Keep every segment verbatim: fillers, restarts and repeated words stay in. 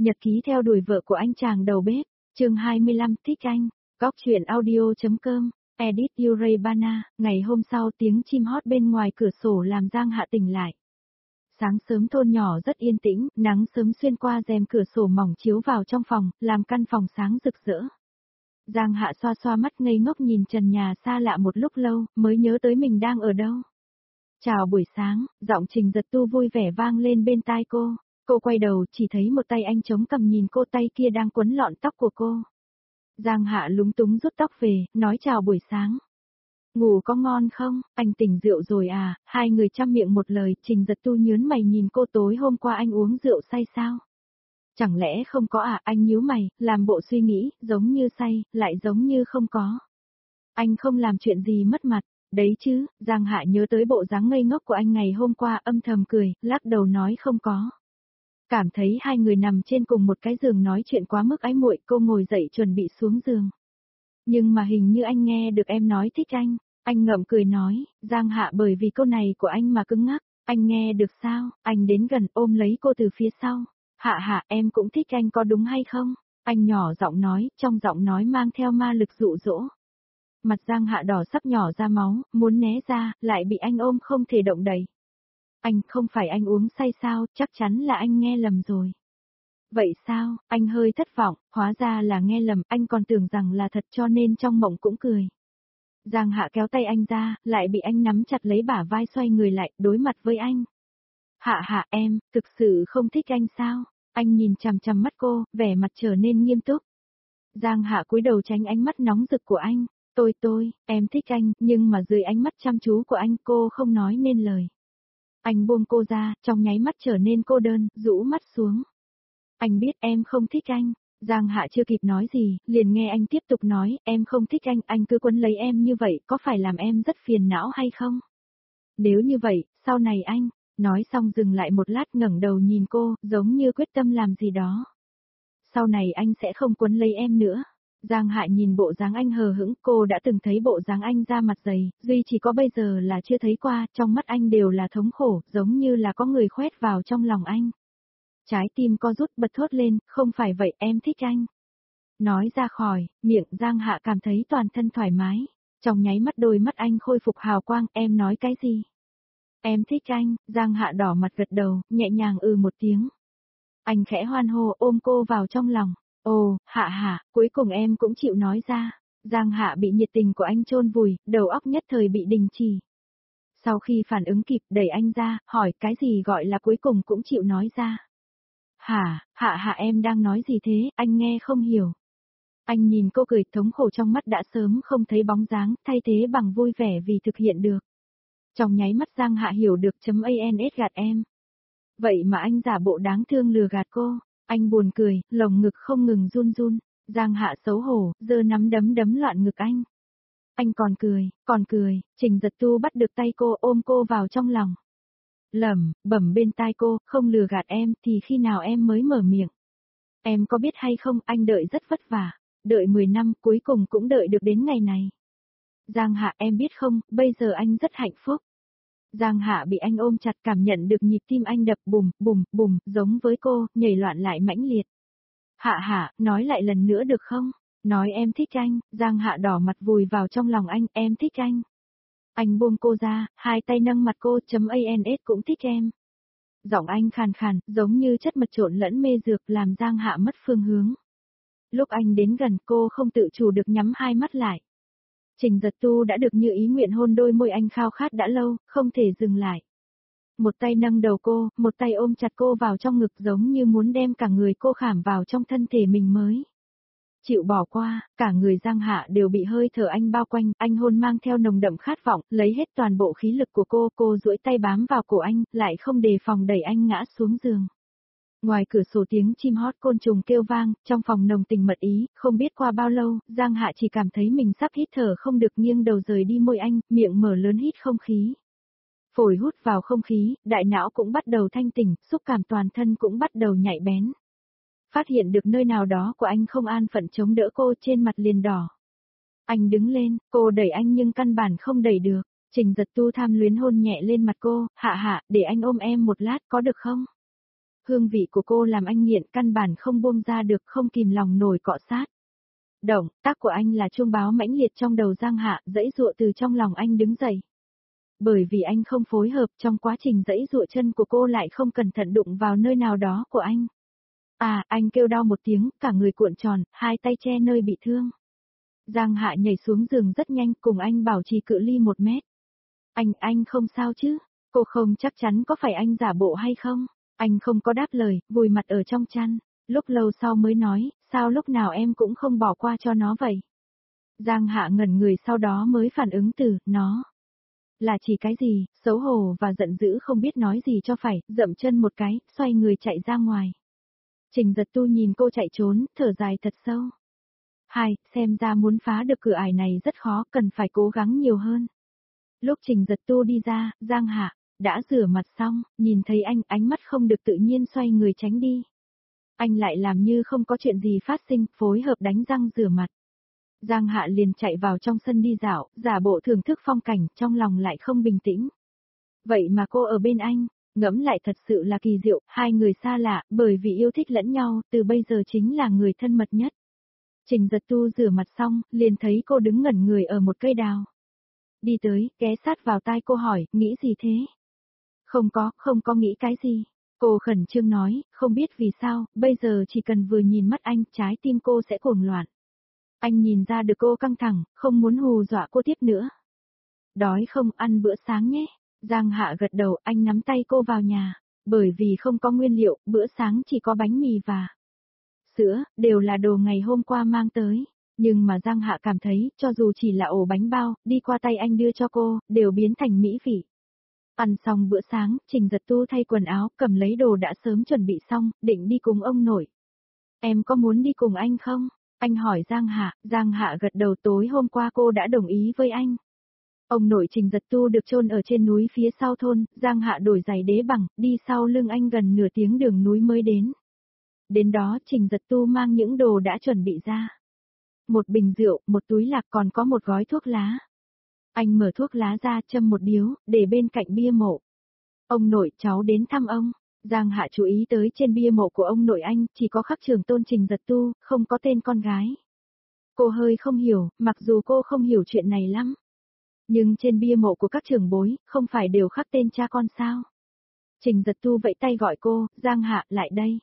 Nhật ký theo đuổi vợ của anh chàng đầu bếp, chương hai mươi lăm thích anh, góc chuyện audio.com, edit Urebana, ngày hôm sau tiếng chim hót bên ngoài cửa sổ làm Giang Hạ tỉnh lại. Sáng sớm thôn nhỏ rất yên tĩnh, nắng sớm xuyên qua rèm cửa sổ mỏng chiếu vào trong phòng, làm căn phòng sáng rực rỡ. Giang Hạ xoa xoa mắt ngây ngốc nhìn trần nhà xa lạ một lúc lâu, mới nhớ tới mình đang ở đâu. Chào buổi sáng, giọng Trình Giật Tu vui vẻ vang lên bên tai cô. Cô quay đầu chỉ thấy một tay anh chống cằm nhìn cô, tay kia đang quấn lọn tóc của cô. Giang Hạ lúng túng rút tóc về, nói chào buổi sáng. Ngủ có ngon không, anh tỉnh rượu rồi à, hai người chăm miệng một lời. Trình Giật Tu nhớn mày nhìn cô, tối hôm qua anh uống rượu say sao? Chẳng lẽ không có à, anh nhíu mày, làm bộ suy nghĩ, giống như say, lại giống như không có. Anh không làm chuyện gì mất mặt, đấy chứ. Giang Hạ nhớ tới bộ dáng ngây ngốc của anh ngày hôm qua, âm thầm cười, lắc đầu nói không có. Cảm thấy hai người nằm trên cùng một cái giường nói chuyện quá mức ái muội, cô ngồi dậy chuẩn bị xuống giường. Nhưng mà hình như anh nghe được em nói thích anh, anh ngậm cười nói. Giang Hạ bởi vì câu này của anh mà cứng ngắc, anh nghe được sao? Anh đến gần ôm lấy cô từ phía sau. Hạ Hạ, em cũng thích anh có đúng hay không? Anh nhỏ giọng nói, trong giọng nói mang theo ma lực dụ dỗ. Mặt Giang Hạ đỏ sắp nhỏ ra máu, muốn né ra, lại bị anh ôm không thể động đậy. Anh, không phải anh uống say sao, chắc chắn là anh nghe lầm rồi. Vậy sao, anh hơi thất vọng, hóa ra là nghe lầm, anh còn tưởng rằng là thật cho nên trong mộng cũng cười. Giang Hạ kéo tay anh ra, lại bị anh nắm chặt lấy bả vai xoay người lại, đối mặt với anh. Hạ Hạ em, thực sự không thích anh sao? Anh nhìn chằm chằm mắt cô, vẻ mặt trở nên nghiêm túc. Giang Hạ cúi đầu tránh ánh mắt nóng rực của anh. Tôi tôi, em thích anh, nhưng mà dưới ánh mắt chăm chú của anh cô không nói nên lời. Anh buông cô ra, trong nháy mắt trở nên cô đơn, rũ mắt xuống. Anh biết em không thích anh. Giang Hạ chưa kịp nói gì, liền nghe anh tiếp tục nói, em không thích anh, anh cứ quấn lấy em như vậy, có phải làm em rất phiền não hay không? Nếu như vậy, sau này anh, nói xong dừng lại một lát ngẩng đầu nhìn cô, giống như quyết tâm làm gì đó. Sau này anh sẽ không quấn lấy em nữa. Giang Hạ nhìn bộ dáng anh hờ hững, cô đã từng thấy bộ dáng anh da mặt dày, duy chỉ có bây giờ là chưa thấy qua, trong mắt anh đều là thống khổ, giống như là có người khoét vào trong lòng anh. Trái tim co rút bật thốt lên, không phải vậy, em thích anh. Nói ra khỏi, miệng Giang Hạ cảm thấy toàn thân thoải mái, trong nháy mắt đôi mắt anh khôi phục hào quang, em nói cái gì? Em thích anh. Giang Hạ đỏ mặt gật đầu, nhẹ nhàng ừ một tiếng. Anh khẽ hoan hô ôm cô vào trong lòng. Ồ, Hạ Hạ, cuối cùng em cũng chịu nói ra. Giang Hạ bị nhiệt tình của anh chôn vùi, đầu óc nhất thời bị đình chỉ. Sau khi phản ứng kịp, đẩy anh ra, hỏi cái gì gọi là cuối cùng cũng chịu nói ra. Hả, Hạ Hạ em đang nói gì thế, anh nghe không hiểu. Anh nhìn cô cười, thống khổ trong mắt đã sớm không thấy bóng dáng, thay thế bằng vui vẻ vì thực hiện được. Trong nháy mắt Giang Hạ hiểu được chấm ans gạt em. Vậy mà anh giả bộ đáng thương lừa gạt cô. Anh buồn cười, lồng ngực không ngừng run run. Giang Hạ xấu hổ, giơ nắm đấm đấm loạn ngực anh. Anh còn cười, còn cười. Trình Giật Tu bắt được tay cô, ôm cô vào trong lòng. Lẩm bẩm bên tai cô, không lừa gạt em thì khi nào em mới mở miệng. Em có biết hay không, anh đợi rất vất vả. Đợi mười năm, cuối cùng cũng đợi được đến ngày này. Giang Hạ em biết không, bây giờ anh rất hạnh phúc. Giang Hạ bị anh ôm chặt, cảm nhận được nhịp tim anh đập bùm, bùm, bùm, giống với cô, nhảy loạn lại mãnh liệt. Hạ Hạ, nói lại lần nữa được không? Nói em thích anh. Giang Hạ đỏ mặt vùi vào trong lòng anh, em thích anh. Anh buông cô ra, hai tay nâng mặt cô, chấm ans cũng thích em. Giọng anh khàn khàn, giống như chất mật trộn lẫn mê dược, làm Giang Hạ mất phương hướng. Lúc anh đến gần, cô không tự chủ được nhắm hai mắt lại. Trình Giật Tu đã được như ý nguyện hôn đôi môi anh khao khát đã lâu, không thể dừng lại. Một tay nâng đầu cô, một tay ôm chặt cô vào trong ngực, giống như muốn đem cả người cô khảm vào trong thân thể mình mới. Chịu bỏ qua, cả người Giang Hạ đều bị hơi thở anh bao quanh, anh hôn mang theo nồng đậm khát vọng, lấy hết toàn bộ khí lực của cô, cô duỗi tay bám vào cổ anh, lại không đề phòng đẩy anh ngã xuống giường. Ngoài cửa sổ tiếng chim hót côn trùng kêu vang, trong phòng nồng tình mật ý, không biết qua bao lâu, Giang Hạ chỉ cảm thấy mình sắp hít thở không được, nghiêng đầu rời đi môi anh, miệng mở lớn hít không khí. Phổi hút vào không khí, đại não cũng bắt đầu thanh tỉnh, xúc cảm toàn thân cũng bắt đầu nhạy bén. Phát hiện được nơi nào đó của anh không an phận chống đỡ cô, trên mặt liền đỏ. Anh đứng lên, cô đẩy anh nhưng căn bản không đẩy được. Trình Giật Tu tham luyến hôn nhẹ lên mặt cô, Hạ Hạ, để anh ôm em một lát có được không? Hương vị của cô làm anh nghiện căn bản không buông ra được, không kìm lòng nổi cọ sát. Động tác của anh là chuông báo mãnh liệt trong đầu Giang Hạ, giãy giụa từ trong lòng anh đứng dậy. Bởi vì anh không phối hợp, trong quá trình giãy giụa chân của cô lại không cẩn thận đụng vào nơi nào đó của anh. À, anh kêu đau một tiếng, cả người cuộn tròn, hai tay che nơi bị thương. Giang Hạ nhảy xuống giường rất nhanh, cùng anh bảo trì cự ly một mét. Anh, anh không sao chứ? Cô không chắc chắn có phải anh giả bộ hay không? Anh không có đáp lời, vùi mặt ở trong chăn. Lúc lâu sau mới nói, sao lúc nào em cũng không bỏ qua cho nó vậy? Giang Hạ ngẩn người sau đó mới phản ứng từ, nó. Là chỉ cái gì, xấu hổ và giận dữ không biết nói gì cho phải, dậm chân một cái, xoay người chạy ra ngoài. Trình Giật Tu nhìn cô chạy trốn, thở dài thật sâu. Hai, xem ra muốn phá được cửa ải này rất khó, cần phải cố gắng nhiều hơn. Lúc Trình Giật Tu đi ra, Giang Hạ đã rửa mặt xong, nhìn thấy anh, ánh mắt không được tự nhiên xoay người tránh đi. Anh lại làm như không có chuyện gì phát sinh, phối hợp đánh răng rửa mặt. Giang Hạ liền chạy vào trong sân đi dạo, giả bộ thưởng thức phong cảnh, trong lòng lại không bình tĩnh. Vậy mà cô ở bên anh, ngẫm lại thật sự là kỳ diệu, hai người xa lạ, bởi vì yêu thích lẫn nhau, từ bây giờ chính là người thân mật nhất. Trình Giật Tu rửa mặt xong, liền thấy cô đứng ngẩn người ở một cây đào. Đi tới, ghé sát vào tai cô hỏi, nghĩ gì thế? Không có, không có nghĩ cái gì. Cô khẩn trương nói, không biết vì sao, bây giờ chỉ cần vừa nhìn mắt anh, trái tim cô sẽ cuồng loạn. Anh nhìn ra được cô căng thẳng, không muốn hù dọa cô tiếp nữa. Đói không, ăn bữa sáng nhé. Giang Hạ gật đầu, anh nắm tay cô vào nhà. Bởi vì không có nguyên liệu, bữa sáng chỉ có bánh mì và sữa, đều là đồ ngày hôm qua mang tới. Nhưng mà Giang Hạ cảm thấy, cho dù chỉ là ổ bánh bao, đi qua tay anh đưa cho cô, đều biến thành mỹ vị. Ăn xong bữa sáng, Trình Giật Tu thay quần áo, cầm lấy đồ đã sớm chuẩn bị xong, định đi cùng ông nội. Em có muốn đi cùng anh không? Anh hỏi Giang Hạ, Giang Hạ gật đầu, tối hôm qua cô đã đồng ý với anh. Ông nội Trình Giật Tu được chôn ở trên núi phía sau thôn, Giang Hạ đổi giày đế bằng, đi sau lưng anh gần nửa tiếng đường núi mới đến. Đến đó Trình Giật Tu mang những đồ đã chuẩn bị ra. Một bình rượu, một túi lạc, còn có một gói thuốc lá. Anh mở thuốc lá ra, châm một điếu, để bên cạnh bia mộ. Ông nội, cháu đến thăm ông. Giang Hạ chú ý tới trên bia mộ của ông nội anh, chỉ có khắc Trường Tôn Trình Giật Tu, không có tên con gái. Cô hơi không hiểu, mặc dù cô không hiểu chuyện này lắm. Nhưng trên bia mộ của các trưởng bối, không phải đều khắc tên cha con sao? Trình Giật Tu vẫy tay gọi cô, Giang Hạ, lại đây.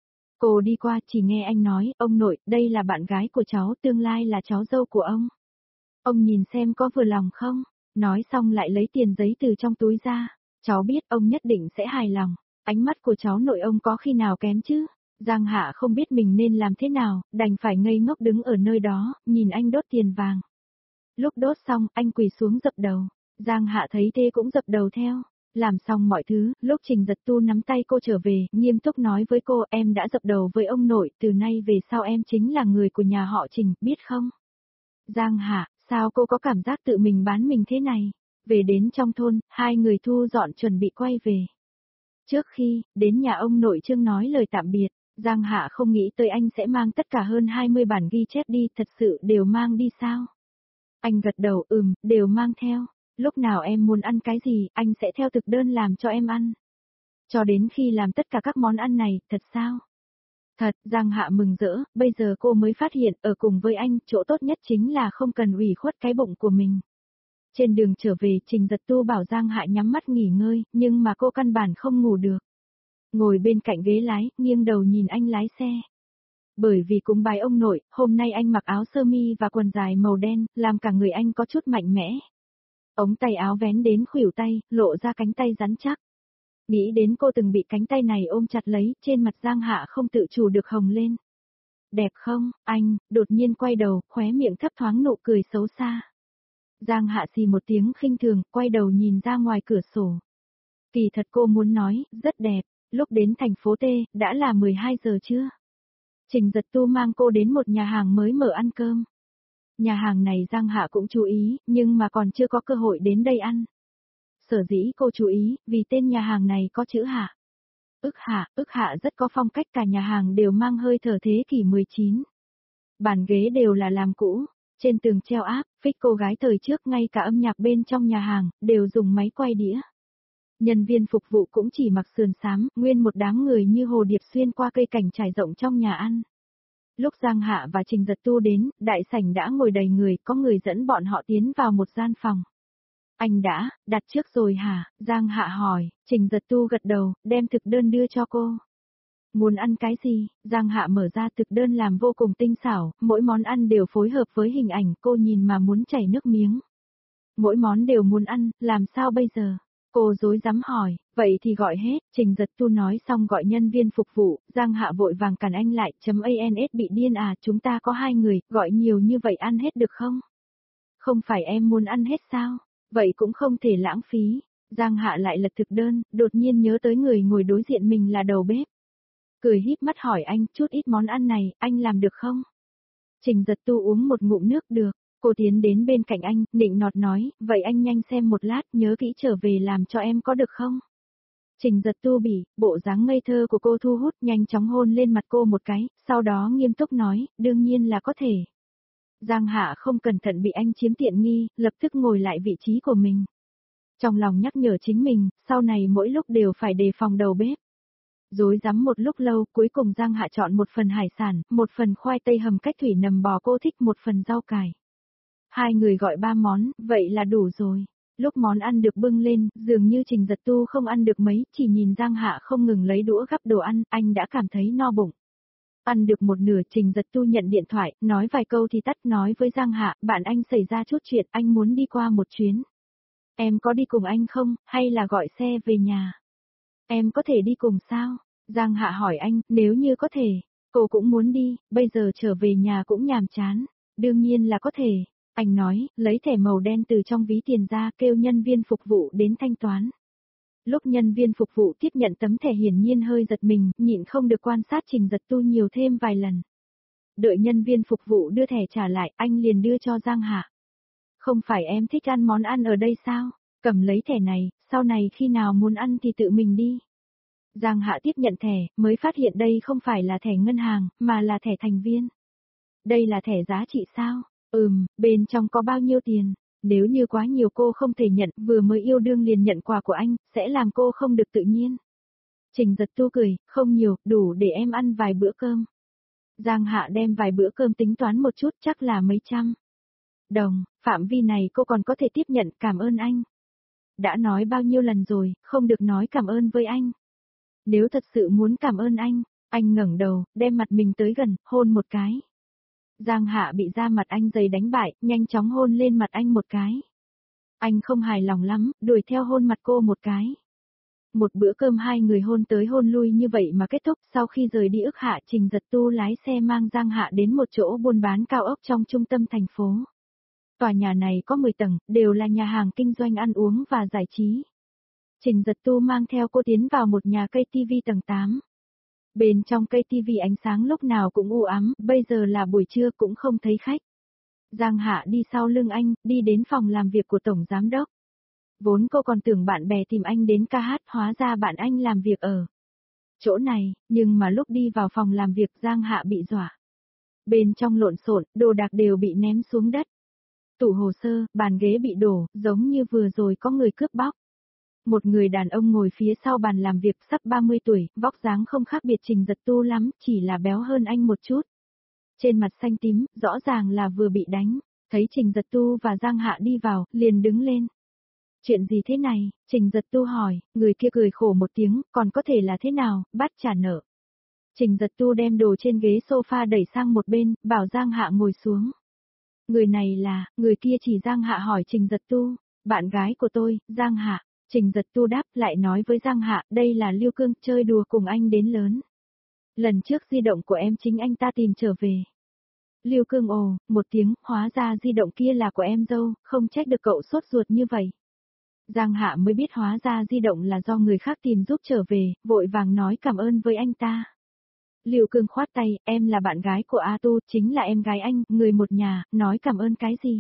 Cô đi qua, chỉ nghe anh nói, ông nội, đây là bạn gái của cháu, tương lai là cháu dâu của ông. Ông nhìn xem có vừa lòng không? Nói xong lại lấy tiền giấy từ trong túi ra. Cháu biết ông nhất định sẽ hài lòng. Ánh mắt của cháu nội ông có khi nào kém chứ? Giang Hạ không biết mình nên làm thế nào, đành phải ngây ngốc đứng ở nơi đó, nhìn anh đốt tiền vàng. Lúc đốt xong, anh quỳ xuống dập đầu. Giang Hạ thấy thế cũng dập đầu theo. Làm xong mọi thứ, lúc Trình Giật Tu nắm tay cô trở về, nghiêm túc nói với cô, em đã dập đầu với ông nội, từ nay về sau em chính là người của nhà họ Trình, biết không? Giang Hạ, sao cô có cảm giác tự mình bán mình thế này? Về đến trong thôn, hai người thu dọn chuẩn bị quay về. Trước khi, đến nhà ông nội Trương nói lời tạm biệt, Giang Hạ không nghĩ tới anh sẽ mang tất cả hơn hai mươi bản ghi chép đi, thật sự đều mang đi sao? Anh gật đầu, ừm, đều mang theo. Lúc nào em muốn ăn cái gì, anh sẽ theo thực đơn làm cho em ăn. Cho đến khi làm tất cả các món ăn này, thật sao? Thật, Giang Hạ mừng rỡ, bây giờ cô mới phát hiện, ở cùng với anh, chỗ tốt nhất chính là không cần ủy khuất cái bụng của mình. Trên đường trở về, Trình Giật Tu bảo Giang Hạ nhắm mắt nghỉ ngơi, nhưng mà cô căn bản không ngủ được. Ngồi bên cạnh ghế lái, nghiêng đầu nhìn anh lái xe. Bởi vì cúng bái ông nội, hôm nay anh mặc áo sơ mi và quần dài màu đen, làm cả người anh có chút mạnh mẽ. Ống tay áo vén đến khuỷu tay, lộ ra cánh tay rắn chắc. Nghĩ đến cô từng bị cánh tay này ôm chặt lấy, trên mặt Giang Hạ không tự chủ được hồng lên. Đẹp không, anh, đột nhiên quay đầu, khóe miệng thấp thoáng nụ cười xấu xa. Giang Hạ xì một tiếng khinh thường, quay đầu nhìn ra ngoài cửa sổ. Kỳ thật cô muốn nói, rất đẹp, lúc đến thành phố T, đã là mười hai giờ trưa. Trình Giật Tu mang cô đến một nhà hàng mới mở ăn cơm. Nhà hàng này Giang Hạ cũng chú ý, nhưng mà còn chưa có cơ hội đến đây ăn. Sở dĩ cô chú ý, vì tên nhà hàng này có chữ Hạ. Ức Hạ, ức Hạ rất có phong cách, cả nhà hàng đều mang hơi thở thế kỷ mười chín. Bàn ghế đều là làm cũ, trên tường treo áp, phích cô gái thời trước, ngay cả âm nhạc bên trong nhà hàng, đều dùng máy quay đĩa. Nhân viên phục vụ cũng chỉ mặc sườn xám, nguyên một đám người như hồ điệp xuyên qua cây cảnh trải rộng trong nhà ăn. Lúc Giang Hạ và Trình Giật Tu đến, đại sảnh đã ngồi đầy người, có người dẫn bọn họ tiến vào một gian phòng. Anh đã, đặt trước rồi hả? Giang Hạ hỏi, Trình Giật Tu gật đầu, đem thực đơn đưa cho cô. Muốn ăn cái gì? Giang Hạ mở ra thực đơn làm vô cùng tinh xảo, mỗi món ăn đều phối hợp với hình ảnh, cô nhìn mà muốn chảy nước miếng. Mỗi món đều muốn ăn, làm sao bây giờ? Cô dối dám hỏi, vậy thì gọi hết, Trình Giật Tu nói xong gọi nhân viên phục vụ, Giang Hạ vội vàng cản anh lại, chấm ans bị điên à, chúng ta có hai người, gọi nhiều như vậy ăn hết được không? Không phải em muốn ăn hết sao? Vậy cũng không thể lãng phí. Giang Hạ lại lật thực đơn, đột nhiên nhớ tới người ngồi đối diện mình là đầu bếp. Cười híp mắt hỏi anh, chút ít món ăn này, anh làm được không? Trình Giật Tu uống một ngụm nước được. Cô tiến đến bên cạnh anh, nịnh nọt nói, vậy anh nhanh xem một lát, nhớ kỹ trở về làm cho em có được không? Trình Giật Tu bỉ, bộ dáng ngây thơ của cô thu hút, nhanh chóng hôn lên mặt cô một cái, sau đó nghiêm túc nói, đương nhiên là có thể. Giang Hạ không cẩn thận bị anh chiếm tiện nghi, lập tức ngồi lại vị trí của mình. Trong lòng nhắc nhở chính mình, sau này mỗi lúc đều phải đề phòng đầu bếp. Rối rắm một lúc lâu, cuối cùng Giang Hạ chọn một phần hải sản, một phần khoai tây hầm cách thủy nầm bò cô thích, một phần rau cải. Hai người gọi ba món, vậy là đủ rồi. Lúc món ăn được bưng lên, dường như Trình Giật Tu không ăn được mấy, chỉ nhìn Giang Hạ không ngừng lấy đũa gắp đồ ăn, anh đã cảm thấy no bụng. Ăn được một nửa, Trình Giật Tu nhận điện thoại, nói vài câu thì tắt, nói với Giang Hạ, bạn anh xảy ra chút chuyện, anh muốn đi qua một chuyến. Em có đi cùng anh không, hay là gọi xe về nhà? Em có thể đi cùng sao? Giang Hạ hỏi anh, nếu như có thể, cô cũng muốn đi, bây giờ trở về nhà cũng nhàm chán. Đương nhiên là có thể. Anh nói, lấy thẻ màu đen từ trong ví tiền ra, kêu nhân viên phục vụ đến thanh toán. Lúc nhân viên phục vụ tiếp nhận tấm thẻ hiển nhiên hơi giật mình, nhịn không được quan sát Trình Giật Tu nhiều thêm vài lần. Đợi nhân viên phục vụ đưa thẻ trả lại, anh liền đưa cho Giang Hạ. Không phải em thích ăn món ăn ở đây sao? Cầm lấy thẻ này, sau này khi nào muốn ăn thì tự mình đi. Giang Hạ tiếp nhận thẻ, mới phát hiện đây không phải là thẻ ngân hàng, mà là thẻ thành viên. Đây là thẻ giá trị sao? Ừm, bên trong có bao nhiêu tiền? Nếu như quá nhiều cô không thể nhận, vừa mới yêu đương liền nhận quà của anh, sẽ làm cô không được tự nhiên. Trình Giật Tu cười, không nhiều, đủ để em ăn vài bữa cơm. Giang Hạ đem vài bữa cơm tính toán một chút, chắc là mấy trăm đồng, phạm vi này cô còn có thể tiếp nhận, cảm ơn anh. Đã nói bao nhiêu lần rồi, không được nói cảm ơn với anh. Nếu thật sự muốn cảm ơn anh, anh ngẩng đầu, đem mặt mình tới gần, hôn một cái. Giang Hạ bị da mặt anh dày đánh bại, nhanh chóng hôn lên mặt anh một cái. Anh không hài lòng lắm, đuổi theo hôn mặt cô một cái. Một bữa cơm hai người hôn tới hôn lui như vậy mà kết thúc, sau khi rời đi ức Hạ, Trình Giật Tu lái xe mang Giang Hạ đến một chỗ buôn bán cao ốc trong trung tâm thành phố. Tòa nhà này có mười tầng, đều là nhà hàng kinh doanh ăn uống và giải trí. Trình Giật Tu mang theo cô tiến vào một nhà cây tivi tầng tám. Bên trong cây tivi ánh sáng lúc nào cũng u ám, bây giờ là buổi trưa cũng không thấy khách. Giang Hạ đi sau lưng anh, đi đến phòng làm việc của Tổng Giám Đốc. Vốn cô còn tưởng bạn bè tìm anh đến ca hát, hóa ra bạn anh làm việc ở chỗ này, nhưng mà lúc đi vào phòng làm việc Giang Hạ bị dọa. Bên trong lộn xộn, đồ đạc đều bị ném xuống đất. Tủ hồ sơ, bàn ghế bị đổ, giống như vừa rồi có người cướp bóc. Một người đàn ông ngồi phía sau bàn làm việc sắp ba mươi tuổi, vóc dáng không khác biệt Trình Giật Tu lắm, chỉ là béo hơn anh một chút. Trên mặt xanh tím, rõ ràng là vừa bị đánh, thấy Trình Giật Tu và Giang Hạ đi vào, liền đứng lên. Chuyện gì thế này? Trình Giật Tu hỏi, người kia cười khổ một tiếng, còn có thể là thế nào, bắt trả nợ. Trình Giật Tu đem đồ trên ghế sofa đẩy sang một bên, bảo Giang Hạ ngồi xuống. Người này là, người kia chỉ Giang Hạ hỏi Trình Giật Tu, bạn gái của tôi, Giang Hạ. Trình Giật Tu đáp lại nói với Giang Hạ, đây là Lưu Cương, chơi đùa cùng anh đến lớn. Lần trước di động của em chính anh ta tìm trở về. Lưu Cương ồ, một tiếng, hóa ra di động kia là của em dâu, không trách được cậu sốt ruột như vậy. Giang Hạ mới biết hóa ra di động là do người khác tìm giúp trở về, vội vàng nói cảm ơn với anh ta. Lưu Cương khoát tay, em là bạn gái của A Tu, chính là em gái anh, người một nhà, nói cảm ơn cái gì.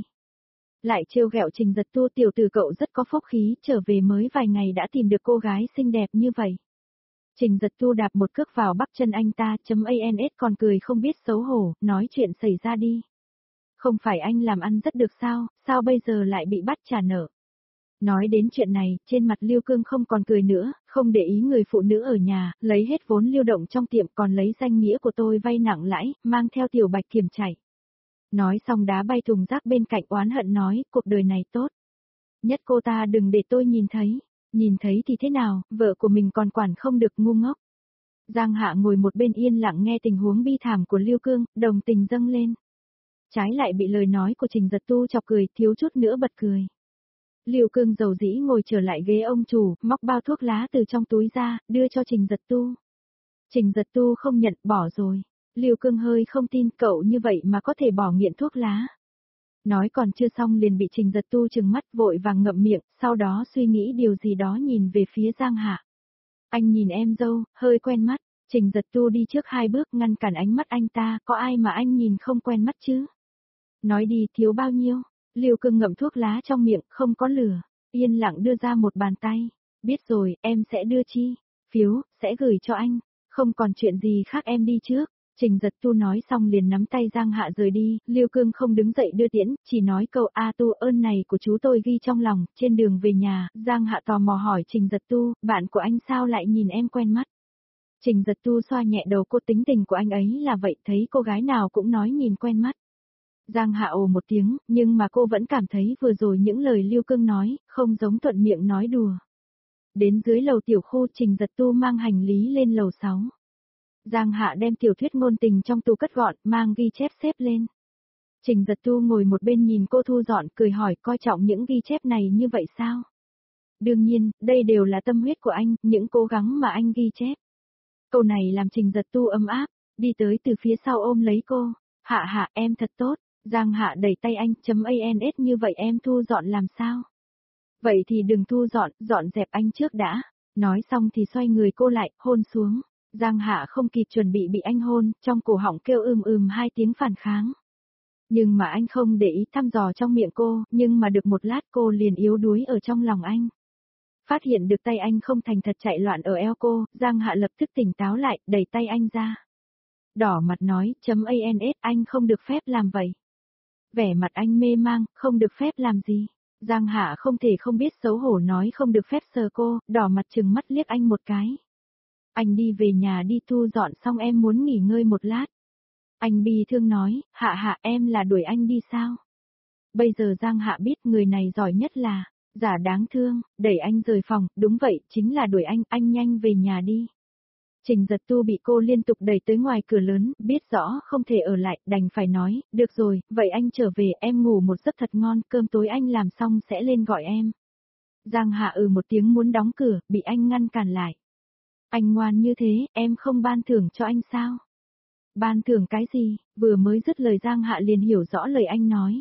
Lại trêu ghẹo Trình Giật Tu, tiểu tử cậu rất có phúc khí, trở về mới vài ngày đã tìm được cô gái xinh đẹp như vậy. Trình Giật Tu đạp một cước vào bắp chân anh ta, chấm ans còn cười không biết xấu hổ, nói chuyện xảy ra đi. Không phải anh làm ăn rất được sao, sao bây giờ lại bị bắt trả nợ. Nói đến chuyện này, trên mặt Lưu Cương không còn cười nữa, không để ý người phụ nữ ở nhà, lấy hết vốn lưu động trong tiệm còn lấy danh nghĩa của tôi vay nặng lãi, mang theo Tiểu Bạch Kiểm chạy. Nói xong đá bay thùng rác bên cạnh oán hận nói, cuộc đời này tốt. Nhất cô ta đừng để tôi nhìn thấy, nhìn thấy thì thế nào, vợ của mình còn quản không được ngu ngốc. Giang Hạ ngồi một bên yên lặng nghe tình huống bi thảm của Lưu Cương, đồng tình dâng lên. Trái lại bị lời nói của Trình Giật Tu chọc cười, thiếu chút nữa bật cười. Lưu Cương dầu dĩ ngồi trở lại ghế ông chủ, móc bao thuốc lá từ trong túi ra, đưa cho Trình Giật Tu. Trình Giật Tu không nhận, bỏ rồi. Lưu Cương hơi không tin cậu như vậy mà có thể bỏ nghiện thuốc lá. Nói còn chưa xong liền bị Trình Giật Tu trừng mắt vội vàng ngậm miệng, sau đó suy nghĩ điều gì đó nhìn về phía Giang Hạ. Anh nhìn em dâu, hơi quen mắt, Trình Giật Tu đi trước hai bước ngăn cản ánh mắt anh ta, có ai mà anh nhìn không quen mắt chứ? Nói đi, thiếu bao nhiêu? Lưu Cương ngậm thuốc lá trong miệng, không có lửa, yên lặng đưa ra một bàn tay. Biết rồi, em sẽ đưa chi? Phiếu, sẽ gửi cho anh. Không còn chuyện gì khác em đi trước. Trình Giật Tu nói xong liền nắm tay Giang Hạ rời đi, Lưu Cương không đứng dậy đưa tiễn, chỉ nói câu A Tu ơn này của chú tôi ghi trong lòng. Trên đường về nhà, Giang Hạ tò mò hỏi Trình Giật Tu, bạn của anh sao lại nhìn em quen mắt? Trình Giật Tu xoa nhẹ đầu cô, tính tình của anh ấy là vậy, thấy cô gái nào cũng nói nhìn quen mắt. Giang Hạ ồ một tiếng, nhưng mà cô vẫn cảm thấy vừa rồi những lời Lưu Cương nói, không giống thuận miệng nói đùa. Đến dưới lầu tiểu khu, Trình Giật Tu mang hành lý lên lầu sáu. Giang Hạ đem tiểu thuyết ngôn tình trong tủ cất gọn, mang ghi chép xếp lên. Trình Giật Tu ngồi một bên nhìn cô thu dọn, cười hỏi coi trọng những ghi chép này như vậy sao? Đương nhiên, đây đều là tâm huyết của anh, những cố gắng mà anh ghi chép. Câu này làm Trình Giật Tu ấm áp, đi tới từ phía sau ôm lấy cô. Hạ Hạ, em thật tốt. Giang Hạ đẩy tay anh, chấm ans như vậy em thu dọn làm sao? Vậy thì đừng thu dọn, dọn dẹp anh trước đã. Nói xong thì xoay người cô lại, hôn xuống. Giang Hạ không kịp chuẩn bị bị anh hôn, trong cổ họng kêu ừm ừm hai tiếng phản kháng. Nhưng mà anh không để ý thăm dò trong miệng cô, nhưng mà được một lát cô liền yếu đuối ở trong lòng anh. Phát hiện được tay anh không thành thật chạy loạn ở eo cô, Giang Hạ lập tức tỉnh táo lại, đẩy tay anh ra. Đỏ mặt nói, chấm ans anh không được phép làm vậy. Vẻ mặt anh mê mang, không được phép làm gì. Giang Hạ không thể không biết xấu hổ nói không được phép sờ cô, đỏ mặt trừng mắt liếc anh một cái. Anh đi về nhà đi, thu dọn xong em muốn nghỉ ngơi một lát. Anh bi thương nói, Hạ Hạ em là đuổi anh đi sao? Bây giờ Giang Hạ biết người này giỏi nhất là, giả đáng thương, đẩy anh rời phòng, đúng vậy, chính là đuổi anh, anh nhanh về nhà đi. Trình Giật Tu bị cô liên tục đẩy tới ngoài cửa lớn, biết rõ không thể ở lại, đành phải nói, được rồi, vậy anh trở về, em ngủ một giấc thật ngon, cơm tối anh làm xong sẽ lên gọi em. Giang Hạ ừ một tiếng muốn đóng cửa, bị anh ngăn cản lại. Anh ngoan như thế, em không ban thưởng cho anh sao? Ban thưởng cái gì? Vừa mới dứt lời Giang Hạ liền hiểu rõ lời anh nói.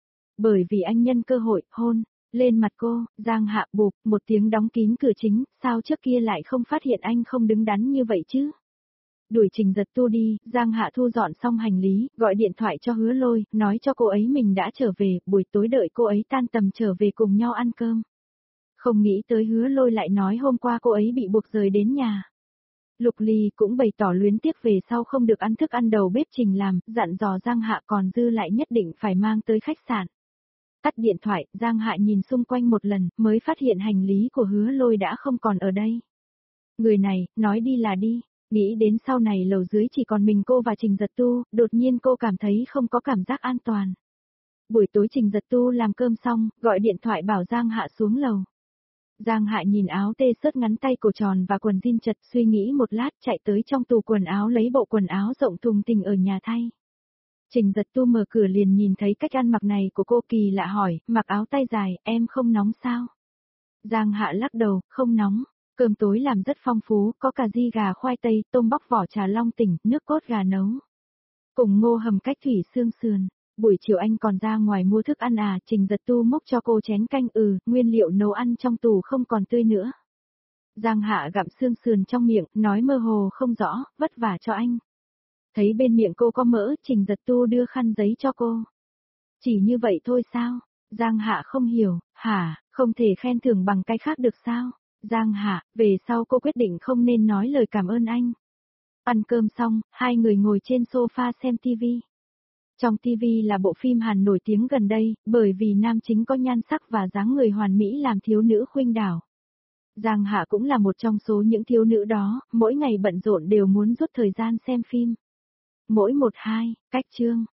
Bởi vì anh nhân cơ hội, hôn, lên mặt cô, Giang Hạ bụp, một tiếng đóng kín cửa chính, sao trước kia lại không phát hiện anh không đứng đắn như vậy chứ? Đuổi Trình Giật Tu đi, Giang Hạ thu dọn xong hành lý, gọi điện thoại cho Hứa Lôi, nói cho cô ấy mình đã trở về, buổi tối đợi cô ấy tan tầm trở về cùng nhau ăn cơm. Không nghĩ tới Hứa Lôi lại nói hôm qua cô ấy bị buộc rời đến nhà. Lục Ly cũng bày tỏ luyến tiếc về sau không được ăn thức ăn đầu bếp Trình làm, dặn dò Giang Hạ còn dư lại nhất định phải mang tới khách sạn. Tắt điện thoại, Giang Hạ nhìn xung quanh một lần, mới phát hiện hành lý của Hứa Lôi đã không còn ở đây. Người này, nói đi là đi, nghĩ đến sau này lầu dưới chỉ còn mình cô và Trình Giật Tu, đột nhiên cô cảm thấy không có cảm giác an toàn. Buổi tối Trình Giật Tu làm cơm xong, gọi điện thoại bảo Giang Hạ xuống lầu. Giang Hạ nhìn áo tê sớt ngắn tay cổ tròn và quần jean chật, suy nghĩ một lát chạy tới trong tủ quần áo lấy bộ quần áo rộng thùng thình ở nhà thay. Trình Giật Tu mở cửa liền nhìn thấy cách ăn mặc này của cô, kỳ lạ hỏi, mặc áo tay dài, em không nóng sao? Giang Hạ lắc đầu, không nóng, cơm tối làm rất phong phú, có cà ri gà khoai tây, tôm bóc vỏ trà long tỉnh, nước cốt gà nấu. Cùng ngô hầm cách thủy xương sườn. Buổi chiều anh còn ra ngoài mua thức ăn à, Trình Giật Tu múc cho cô chén canh, ừ, nguyên liệu nấu ăn trong tủ không còn tươi nữa. Giang Hạ gặm xương sườn trong miệng, nói mơ hồ không rõ, vất vả cho anh. Thấy bên miệng cô có mỡ, Trình Giật Tu đưa khăn giấy cho cô. Chỉ như vậy thôi sao? Giang Hạ không hiểu, hả, không thể khen thưởng bằng cái khác được sao? Giang Hạ, về sau cô quyết định không nên nói lời cảm ơn anh. Ăn cơm xong, hai người ngồi trên sofa xem tivi. Trong ti vi là bộ phim Hàn nổi tiếng gần đây, bởi vì nam chính có nhan sắc và dáng người hoàn mỹ làm thiếu nữ khuynh đảo. Giang Hạ cũng là một trong số những thiếu nữ đó, mỗi ngày bận rộn đều muốn rút thời gian xem phim. Mỗi một hai, cách chương,